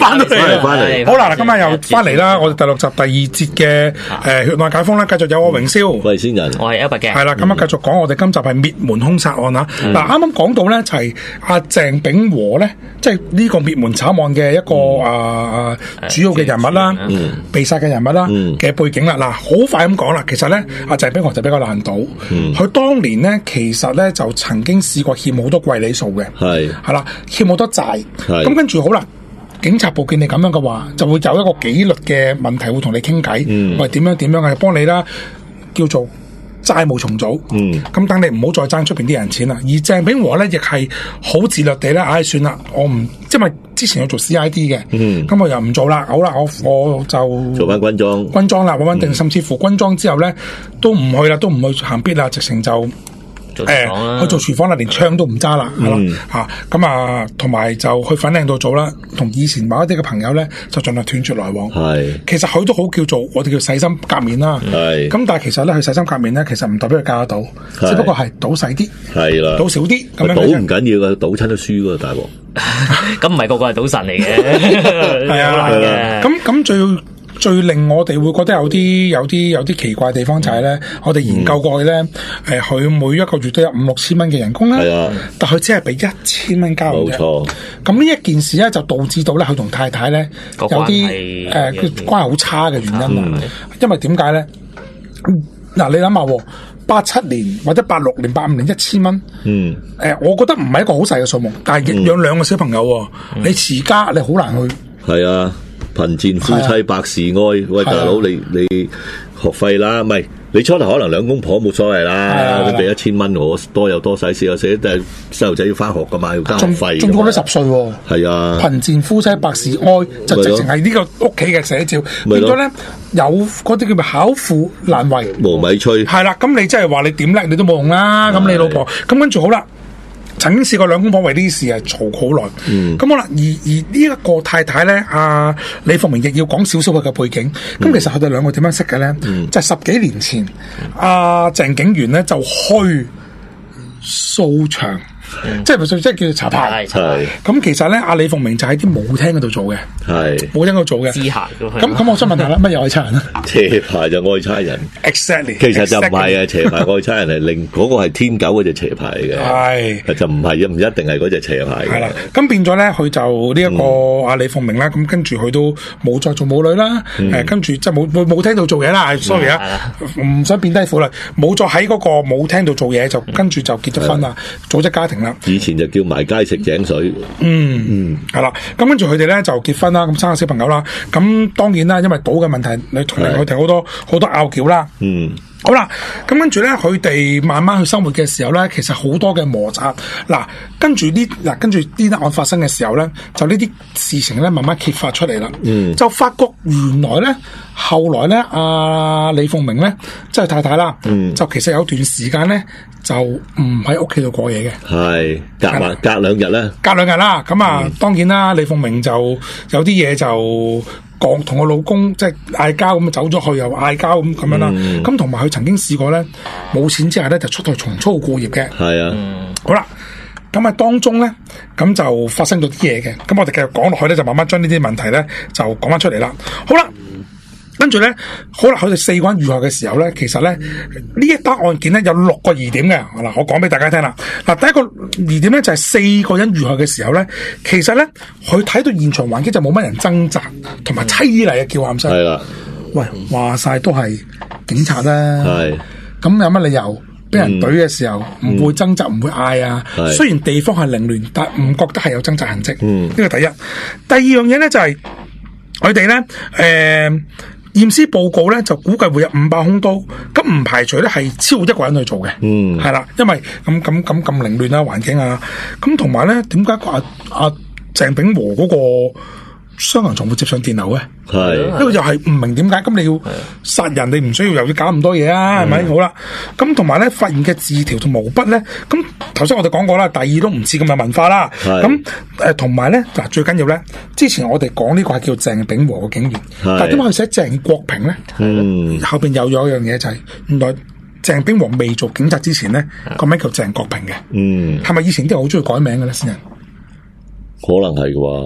翻嚟。好啦，今日又翻嚟啦，我哋第6集第2節嘅血案解封啦，繼續有我榮蕭， 喂，先人， 我係100嘅， 係啦，咁繼續講我哋今集係滅門兇殺案啦。嗱，啱啱講到咧就係阿鄭炳和咧，即係呢個滅門慘案嘅一個主要嘅人物啦，被殺嘅人物啦嘅背景啦。嗱，好快咁講啦，其實咧阿鄭炳和就比較爛賭，佢當年咧其實咧就曾經試過欠好多貴利數嘅，係啦，欠好多債，咁跟住好啦。警察部見你咁樣嘅話，就會有一個紀律嘅問題會同你傾偈，喂點樣嘅，幫你啦，叫做債務重組。咁等你唔好再爭出邊啲人錢啦。而鄭炳和咧亦係好自律地咧，算啦，我唔，因為之前要做 CID 嘅，咁我又唔做啦。好啦，我就做翻軍裝啦，穩定，甚至乎軍裝之後咧都唔去啦，都唔去行必啦，直情就。去做廚房啦，連槍都唔揸啦，係啦咁啊，同埋就去粉嶺度做啦。同以前某一啲嘅朋友咧，就盡量斷絕來往。其實佢都好叫做我哋叫洗心革面啦。咁但係其實咧，佢洗心革面咧，其實唔代表佢嫁得到，只不過係賭細啲，賭少啲咁樣。 賭唔緊要噶，賭親都輸噶大鑊。 咁唔係個個係賭神嚟嘅，係啊， 咁最令我哋會覺得有啲奇怪嘅地方就係咧，我哋研究過嘅咧，佢每一個月都有5-6千蚊嘅人工啦，但佢只係俾1000蚊交嘅。冇錯。咁呢一件事咧，就導致到咧佢同太太咧有啲關係好差嘅原因啦。因為點解咧？嗱，你諗下，87年或者86年、85年1000蚊，我覺得唔係一個好細嘅數目，但係養2個小朋友，你持家你好難去。係啊。 貧賤夫妻百事哀，喂大佬，你學費啦，唔係你初頭可能兩公婆冇所謂啦，你俾1000蚊我，多有多使，少有少，但係細路仔要翻學噶嘛，要交學費， 仲過咗10歲， 係啊， 貧賤夫妻百事哀，就直情係呢個屋企嘅寫照，變咗咧有嗰啲叫做巧婦難為無米炊， 係啦，咁你即係話你點叻你都冇用啦，咁你老婆咁跟住好啦。曾經試過兩公婆為呢啲事係嘈好耐，咁好啦。而呢一個太太咧，阿李鳳明亦要講少少佢嘅背景。咁其實佢哋兩個點樣識嘅咧？就係10幾年前，阿鄭警員咧就去掃場。即係叫做查牌，咁其實咧，阿李鳳明就喺啲舞廳嗰度做嘅，舞廳嗰度做嘅。咁我想問下啦，乜嘢愛差人啊？ 邪牌就愛差人 ，exactly。 其實就唔係啊，邪牌愛差人係另嗰個係天狗嗰隻邪牌嚟嘅，就唔係唔一定係嗰隻邪牌。係啦，咁變咗咧，佢就呢一個阿李鳳明啦，咁跟住佢都冇再做舞女啦，跟住即係冇舞廳度做嘢啦。sorry 啊，唔想變低婦啦，冇再喺嗰個舞廳度做嘢，就跟住就結咗婚啦，組織家庭。 以前就叫埋街食井水， 係啦，咁跟住佢哋咧就結婚啦，咁生咗小朋友啦，咁當然啦，因為賭嘅問題，你同佢哋好多拗撬啦，好啦，咁跟住咧，佢哋慢慢去生活嘅時候咧，其實好多嘅摩擦，跟住呢單案發生嘅時候咧，就呢啲事情咧慢慢揭發出嚟啦，就發覺原來咧，後來咧，阿李鳳明咧，即係太太啦，就其實有段時間咧。就唔喺屋企度過夜嘅，係隔兩日咧， 隔2日啦。咁當然啦，李鳳明就有啲嘢就講同我老公即係嗌交咁，走咗去又嗌交咁樣啦。咁同埋佢曾經試過咧，冇錢之下咧就出去重操故業嘅。係啊，好啦，咁當中咧咁就發生咗啲嘢嘅。咁我哋繼續講落去咧，就慢慢將呢啲問題咧就講翻出嚟啦。好啦。跟住咧，好啦，佢哋4個人遇害嘅時候咧，其實咧呢一單案件咧有6個疑點嘅。嗱，我講俾大家聽啦。嗱，第一個疑點咧就係4個人遇害嘅時候咧，其實咧佢睇到現場環境就冇乜人掙扎同埋淒厲嘅叫喊聲。係啦，喂，話晒都係警察啦。係，咁有乜理由俾人懟嘅時候唔會掙扎唔會嗌啊？雖然地方係凌亂，但唔覺得係有掙扎痕跡。呢個第一。第二樣嘢咧就係佢哋咧，驗屍報告咧就估計會有5把兇刀，咁唔排除咧係超過1個人去做嘅，係啦，因為咁凌亂啊環境啊，咁同埋咧點解阿鄭炳和嗰個傷痕仲會接上電流咧？係呢個又係唔明點解，咁你要殺人，你唔需要又要搞咁多嘢啊？係咪？好啦，咁同埋咧發現嘅字條同毛筆咧，咁頭先我哋講過啦，第二都唔似咁嘅文化啦，咁同埋咧嗱最緊要咧，之前我哋講呢個係叫鄭炳和嘅警員，但係點解佢寫鄭國平咧？後邊又有一樣嘢就係原來鄭炳和未做警察之前咧個名叫鄭國平嘅，係咪以前啲人好中意改名嘅咧先人？ 可能係嘅喎。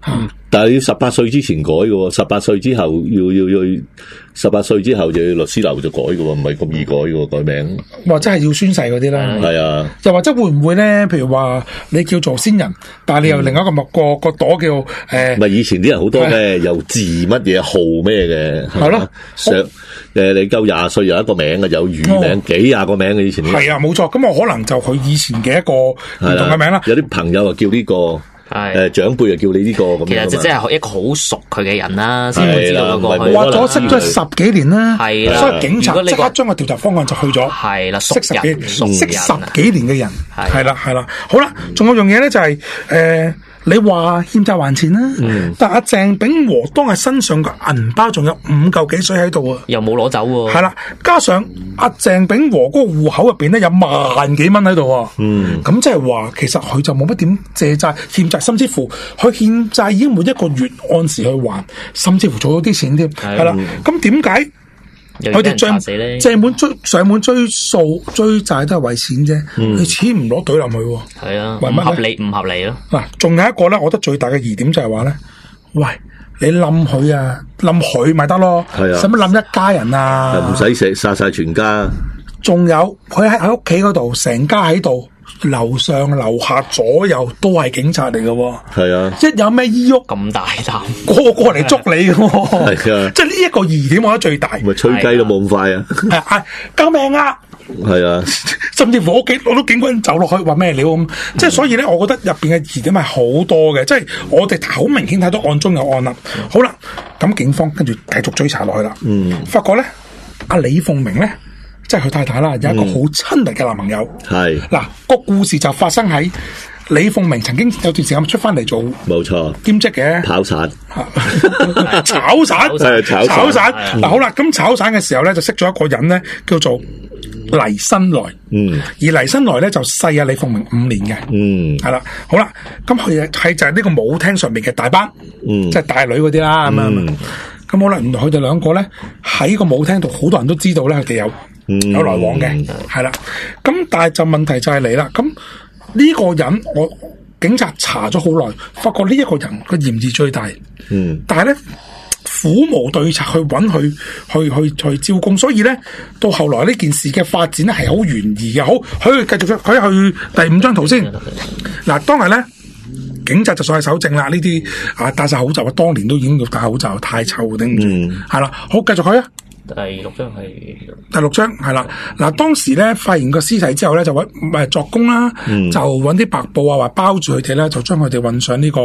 但係要18歲之前改嘅，18歲之後要18歲之後就要律師樓就改嘅，唔係咁易改嘅改名。 或者係要宣誓嗰啲啦。 係啊。 又或者會唔會咧？譬如話你叫做先人，但係你又另一個個朵叫唔係以前啲人好多咩有字乜嘢號咩嘅。 係咯。 你夠20歲有一個名嘅，有乳名幾廿個名嘅以前。 係啊，冇錯。咁我可能就佢以前嘅一個唔同嘅名啦。 有啲朋友啊叫呢個。長輩就叫你呢個咁。 其實就即係一個好熟佢嘅人啦，先會知道嗰個。 話咗識咗10幾年啦， 係啦。 所以警察即刻將個調查方向就去咗。 係啦， 識10幾年嘅人，係啦。好啦，仲有樣嘢咧就係你話欠債還錢啦，但阿鄭炳和當日身上嘅銀包仲有5嚿幾水喺度啊， 又冇攞走喎。 係啦，加上阿鄭炳和嗰個戶口入邊咧有萬幾蚊喺度，咁即係話其實佢就冇乜點借債欠債，甚至乎佢欠債已經每一個月按時去還，甚至乎做咗啲錢添，係啦。咁點解？佢哋上門追數追債都係為錢啫，你錢唔攞懟冧佢， 係啊，唔合理咯。嗱， 仲有一個咧，我覺得最大嘅疑點就係話咧，喂，你冧佢啊，冧佢咪得咯，使乜冧一家人啊？唔使殺晒全家。 仲有佢喺屋企嗰度，成家喺度。樓上樓下左右都係警察嚟嘅， 係啊！ 一有咩依喐咁大膽， 個嚟捉你嘅， 係啊！ 即係呢一個疑點，我覺得最大。 咪吹雞都冇咁快啊！ 救命啊！ 係啊！ 甚至乎我攞到警棍走落去，話咩料咁？即係所以咧，我覺得入邊嘅疑點係好多嘅，即係我哋好明顯睇到案中有案啦。好啦，咁警方跟住繼續追查落去啦。發覺咧，阿李鳳明咧。即係佢太太啦，有一個好親密嘅男朋友。 係嗱，個故事就發生喺李鳳明曾經有段時間出翻嚟做， 冇錯兼職嘅跑散、 炒散。嗱，好啦，咁炒散嘅時候咧，就識咗一個人咧，叫做黎新來。而黎新來咧就細阿李鳳明5年嘅。係啦，好啦，咁佢係就係呢個舞廳上面嘅大班，即係大女嗰啲啦咁樣。咁好啦，原來佢哋兩個咧喺個舞廳度，好多人都知道咧，佢哋有來往嘅，係啦。咁但係就問題就係嚟啦。咁呢個人，我警察查咗好耐，發覺呢一個人個嫌疑最大。但係咧苦無對策去揾佢去招供，所以咧到後來呢件事嘅發展咧係好懸疑嘅。好，佢繼續佢去第5張圖先。嗱，當日咧警察就上去搜證啦。呢啲戴晒口罩，當年都已經要戴口罩，太臭頂唔住。係啦，好，繼續去啊。 第 6張係啦。嗱，當時咧發現個屍體之後咧，就揾作工啦，就揾啲白布話包住佢哋咧，就將佢哋運上呢個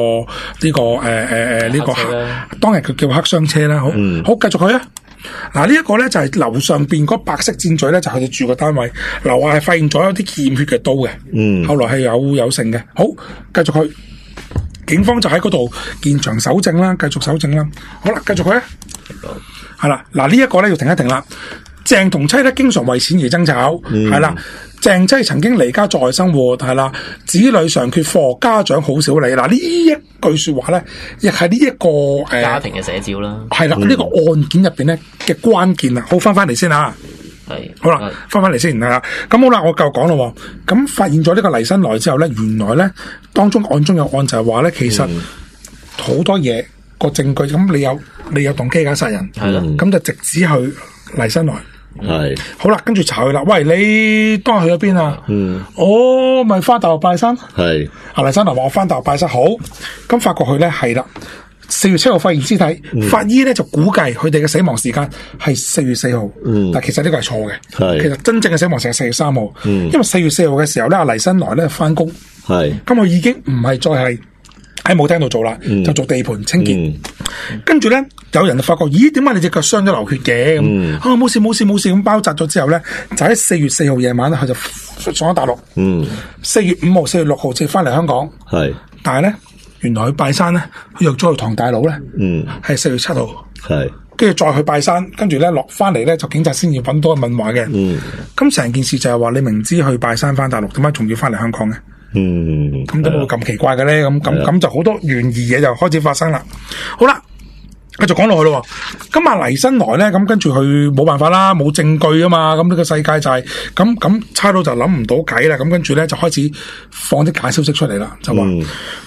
當日佢叫黑箱車啦。好，繼續去啊。嗱，呢一個咧就係樓上邊嗰白色箭嘴咧，就係佢哋住個單位。樓下係發現咗有啲欠血嘅刀嘅。後來係有剩嘅。好，繼續去。警方就喺嗰度現場搜證啦，繼續搜證啦。好啦，繼續去啊。係啦，嗱，呢一個咧要停一停啦。鄭同妻咧經常為錢而爭吵，係啦。鄭妻曾經離家在外生活，係啦。子女常缺課，家長好少理。嗱，呢一句說話咧，亦係呢一個家庭嘅寫照啦。 係啦，呢個案件入邊咧嘅關鍵啦。好，翻嚟先啊。係，好啦，翻嚟先係啦。咁好啦，我繼續講咯。咁發現咗呢個黎新來之後咧，原來咧當中案中有案就係話咧，其實好多嘢個證據，咁你有動機假殺人，係啦，咁就直指去黎新來。係，好啦，跟住查佢啦。喂，你當日去咗邊啊？我咪翻大陸拜山。係，阿黎新來話我翻大陸拜山。好，咁發覺佢咧係啦。4月7號發現屍體，法醫咧就估計佢哋嘅死亡時間係4月4號，但其實呢個係錯嘅。其實真正嘅死亡時間係4月3號，因為4月4號嘅時候咧，阿黎新來咧翻工，咁佢已經唔係再係喺舞廳度做啦，就做地盤清潔。跟住咧，有人就發覺，咦，點解你隻腳傷咗流血嘅？咁冇事咁包紮咗之後咧，就喺4月4號夜晚咧，佢就上咗大陸。4月5號、4月6號先翻嚟香港。但係咧。原來去拜山咧，佢約咗去唐大佬咧，係4月7號，跟住再去拜山，跟住咧落翻嚟咧，就警察先要揾多問話嘅。咁成件事就係話你明知去拜山翻大陸，點解仲要翻嚟香港嘅？咁點解會咁奇怪嘅咧？咁就好多懸疑嘢就開始發生啦。好啦，繼續講落去咯。咁阿黎新來咧，咁跟住佢冇辦法啦，冇證據啊嘛。咁呢個世界就係咁差佬就諗唔到計啦。咁跟住咧就開始放啲假消息出嚟啦，就話。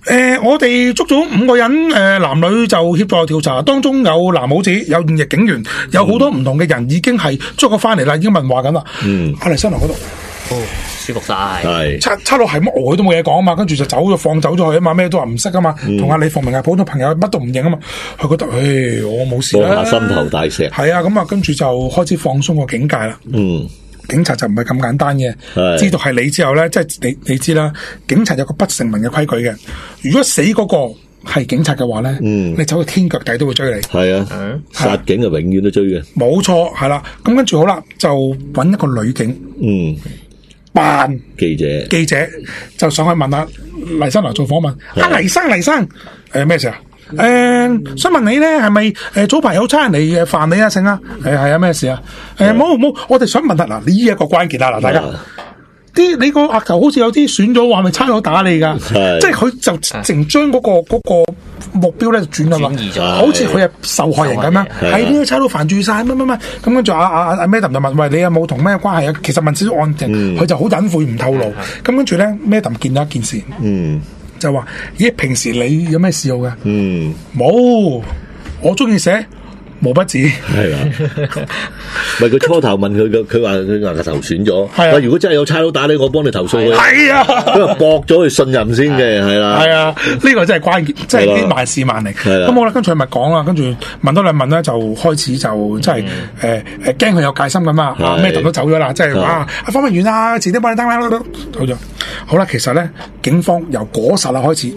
我哋捉咗5個人，男女就協助調查，當中有藍帽子，有現役警員，有好多唔同嘅人已經係捉咗翻嚟啦，已經問話緊啦。阿黎新來嗰度， 舒服晒。 係差佬係乜佢都冇嘢講啊嘛，跟住就放走咗佢啊嘛，咩都話唔識啊嘛，同阿李鳳鳴係普通朋友，乜都唔認啊嘛，佢覺得我冇事啦， 放下心頭大石。 係啊，咁啊，跟住就開始放鬆個警戒啦。警察就唔係咁簡單嘅，知道係你之後咧，即係你知啦。警察有個不成文嘅規矩嘅，如果死嗰個係警察嘅話咧，你走到天腳底都會追你。係啊， 殺警啊，永遠都追嘅。 冇錯，係啦。咁跟住好啦，就揾一個女警，扮記者就上去問下黎新來做訪問。黎生，咩事啊？想問你咧，係咪早排有差人嚟煩你啊？成啊？係啊，咩事啊？冇，我哋想問下嗱，呢一個關鍵啊嗱，大家你個額頭好似有啲損咗，話咪差佬打你噶？即係佢就淨將嗰個目標咧轉咗，好似佢係受害人咁樣，係呢個差佬煩住晒乜，咁跟住阿 Madam 就問：喂，你有冇同咩關係啊？其實問少少案情，佢就好隱晦唔透露。咁跟住咧 ，Madam 見到一件事，就話：咦，平時你有咩嗜好嘅？冇，我中意寫毛筆字。係啊， 咪佢初頭問佢話佢額頭損咗。係啊，如果真係有差佬打你，我幫你投訴佢。係啊，咁啊駁咗佢信任先嘅，係啦。係啊，呢個真係關鍵，即係啲萬事萬靈。係啦。咁好啦，跟住佢咪講啦，跟住問多兩問咧，就開始就即係驚佢有戒心咁啊。咩人都走咗啦，即係話阿方文員啊，遲啲幫你登啦，好咗。好啦，其實咧，警方由嗰剎那開始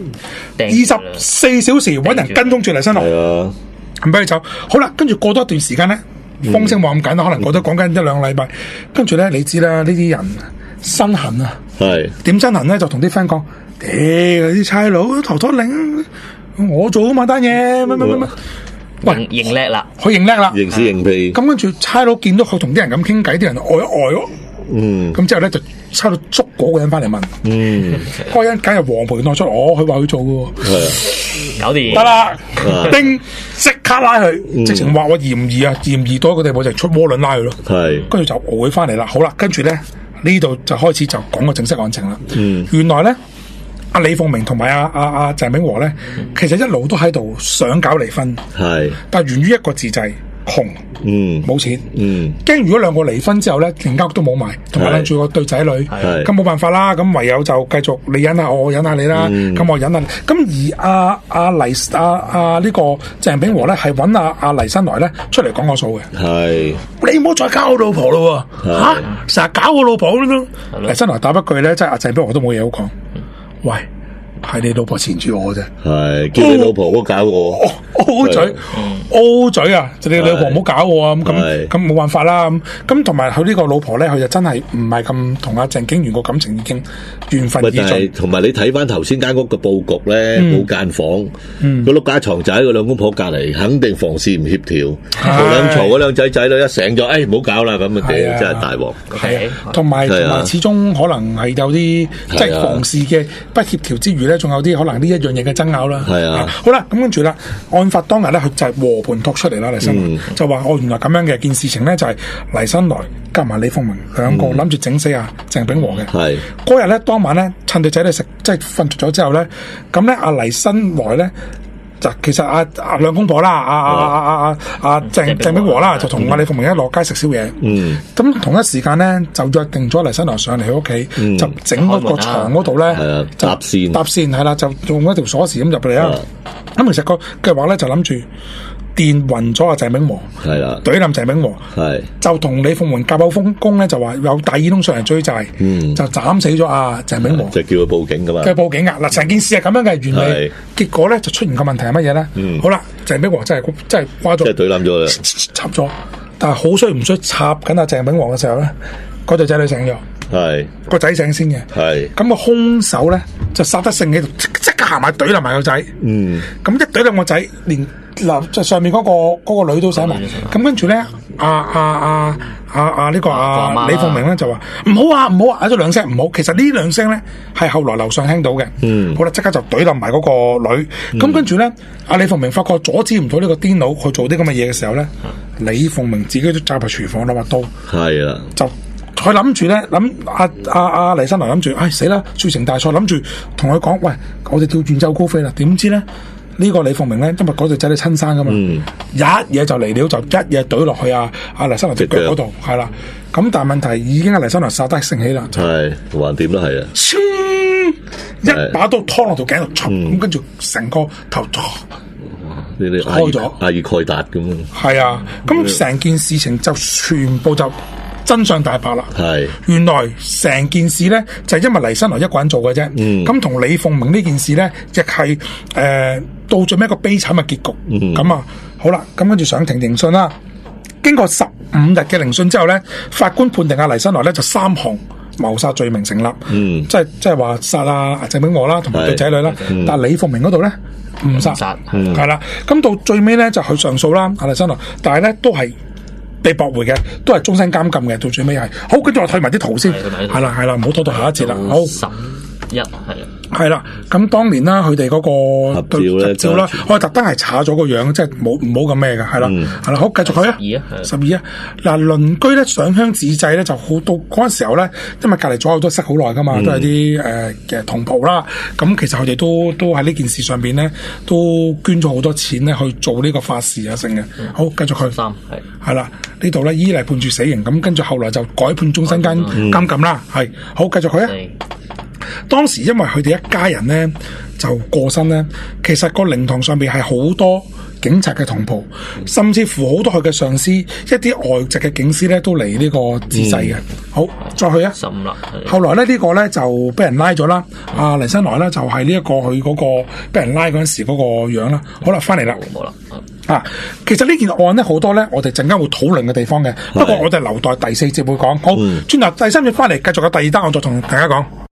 ，24小時揾人跟蹤住黎新來。係啊。唔俾佢走，好啦，跟住過多一段時間咧，風聲冇咁緊啦，可能過咗講緊1-2個禮拜，跟住咧，你知啦，呢啲人身痕啊，係點身痕咧，就同啲 friend 講，啲差佬頭拖領，我做啊嘛單嘢，乜，喂， 認叻啦， 佢認叻啦， 認屎認屁， 咁跟住差佬見到佢同啲人咁傾偈，啲人呆一呆咯。咁之後咧就差佬捉嗰個人翻嚟問，嗰個人梗係黃培攞出，佢話佢做嘅， 搞掂得啦，叮，即刻拉佢，直情話我嫌疑啊，嫌疑到一個地步就出渦輪拉佢咯，跟住就熬佢翻嚟啦。好啦，跟住咧呢度就開始就講個正式案情啦。原來咧阿李鳳鳴同埋阿鄭炳和咧，其實一路都喺度想搞離婚，但係源於一個字就係窮，冇錢，驚如果兩個離婚之後咧，連間屋都冇埋，同埋拎住個對仔女，咁冇辦法啦，咁唯有就繼續你忍下我，忍下你啦，咁我忍下你。咁而呢個鄭炳和咧係揾阿黎新來咧出嚟講個數嘅，你唔好再搞我老婆咯，成日搞我老婆咯。黎新來答一句咧，即係阿鄭炳和都冇嘢好講，喂。係你老婆纏住我啫， 係叫你老婆唔好搞我 ，O 嘴啊！就你老婆唔好搞我啊！咁冇辦法啦。咁同埋佢呢個老婆咧，佢就真係唔係咁同阿鄭景元個感情已經緣分已盡。 同埋你睇翻頭先間屋嘅佈局咧，冇間房，個碌架床就喺個兩公婆隔籬，肯定房事唔協調，嘈嗰兩仔仔咧一醒咗，唔好搞啦咁啊！屌，真係大鑊。 係啊，同埋始終可能係有啲即係房事嘅不協調之餘咧。仲有啲可能呢一樣嘢嘅爭拗啦。係啊，好啦，咁跟住啦，案發當日咧，佢就係和盤托出嚟啦。黎新來就話：原來咁樣嘅件事情咧，就係黎新來加埋李鳳鳴兩個諗住整死阿鄭炳和嘅。係嗰日咧，當晚咧，趁對仔女食即係瞓着咗之後咧，咁咧阿黎新來咧。其實阿兩公婆啦，阿鄭炳和啦，就同阿李鳳鳴一落街食宵夜。咁同一時間咧，就約定咗黎新來上嚟佢屋企，就整嗰個床嗰度咧，搭線係啦，就用一條鎖匙咁入嚟啦。咁其實個計劃咧就諗住電暈咗阿鄭炳和，係啦，懟冧鄭炳和，係就同李鳳鳴夾口風工咧，就話有大耳窿上嚟追債，就斬死咗阿鄭炳和， 就叫佢報警噶嘛。 叫佢報警啊！嗱，成件事係咁樣嘅原理，結果咧就出現個問題係乜嘢咧？好啦，鄭炳和真係瓜咗， 即係懟冧咗啦， 插咗。但係好衰唔衰插緊阿鄭炳和嘅時候咧，嗰對仔女醒咗，係個仔醒先嘅，係咁個兇手咧就殺得性喺度，即刻行埋懟冧埋個仔，咁一懟冧個仔連。嗱，就上面嗰個女都醒埋，咁跟住咧，呢個李鳳鳴咧就話唔好啊，嗌咗兩聲唔好。其實呢兩聲咧係後來樓上聽到嘅。好啦，即刻就懟冧埋嗰個女。咁跟住咧，阿李鳳鳴發覺阻止唔到呢個癲佬去做啲咁嘅嘢嘅時候咧，李鳳鳴自己都走入廚房攞把刀，係啊，就佢諗住咧，阿黎生來諗住，死啦！鑄成大錯，諗住同佢講，喂，我哋跳遠走高飛啦。點知咧呢個李鳳鳴咧，因為嗰隻仔你親生噶嘛，一嘢就嚟了，就一嘢懟落去阿黎生來隻腳嗰度，係啦。咁但係問題已經阿黎生來殺得盛起啦， 係橫掂都係啊， 一把刀拖落條頸度，咁跟住成個頭開咗， 阿爾蓋達咁。 係啊，咁成件事情就全部就真相大白啦。 係原來成件事咧就係因為黎新來一個人做嘅啫。咁同李鳳鳴呢件事咧，亦係到最尾一個悲慘嘅結局。咁好啦，咁跟住上庭聆訊啦。經過15日嘅聆訊之後咧，法官判定阿黎新來咧就3項謀殺罪名成立。即係話殺阿鄭炳和啦，同埋對仔女啦。但係李鳳鳴嗰度咧誤殺，係啦。咁到最尾咧就去上訴啦，阿黎新來，但係咧都係被駁回嘅，都係終身監禁嘅。到最尾係好，跟住我睇埋啲圖先，係啦，唔好拖到下一節啦。好 11 係啦，咁當年啦，佢哋嗰個合照啦，我特登係查咗個樣，即係唔好咁咩嘅，係啦，好繼續去啊，12啊，嗱，鄰居咧上香自祭咧就好到嗰陣時候咧，因為隔離左右都識好耐噶嘛，都係啲嘅同袍啦，咁其實佢哋都喺呢件事上邊咧都捐咗好多錢咧去做呢個法事啊，成嘅，好繼續去係啦，呢度咧依嚟判處死刑，咁跟住後來就改判終身監禁啦，係好繼續去啊。當時因為佢哋一家人咧就過身咧，其實個靈堂上邊係好多警察嘅同袍，甚至乎好多佢嘅上司，一啲外籍嘅警司咧都嚟呢個致祭嘅。好，再去啊！後來咧呢個咧就俾人拉咗啦。阿黎新來咧就係呢一個佢嗰個俾人拉嗰陣時嗰個樣啦。好啦，翻嚟啦，冇啦。其實呢件案咧好多咧，我哋陣間會討論嘅地方嘅。不過我哋留待第4節會講。好，轉頭第3節翻嚟繼續有第2單案再同大家講。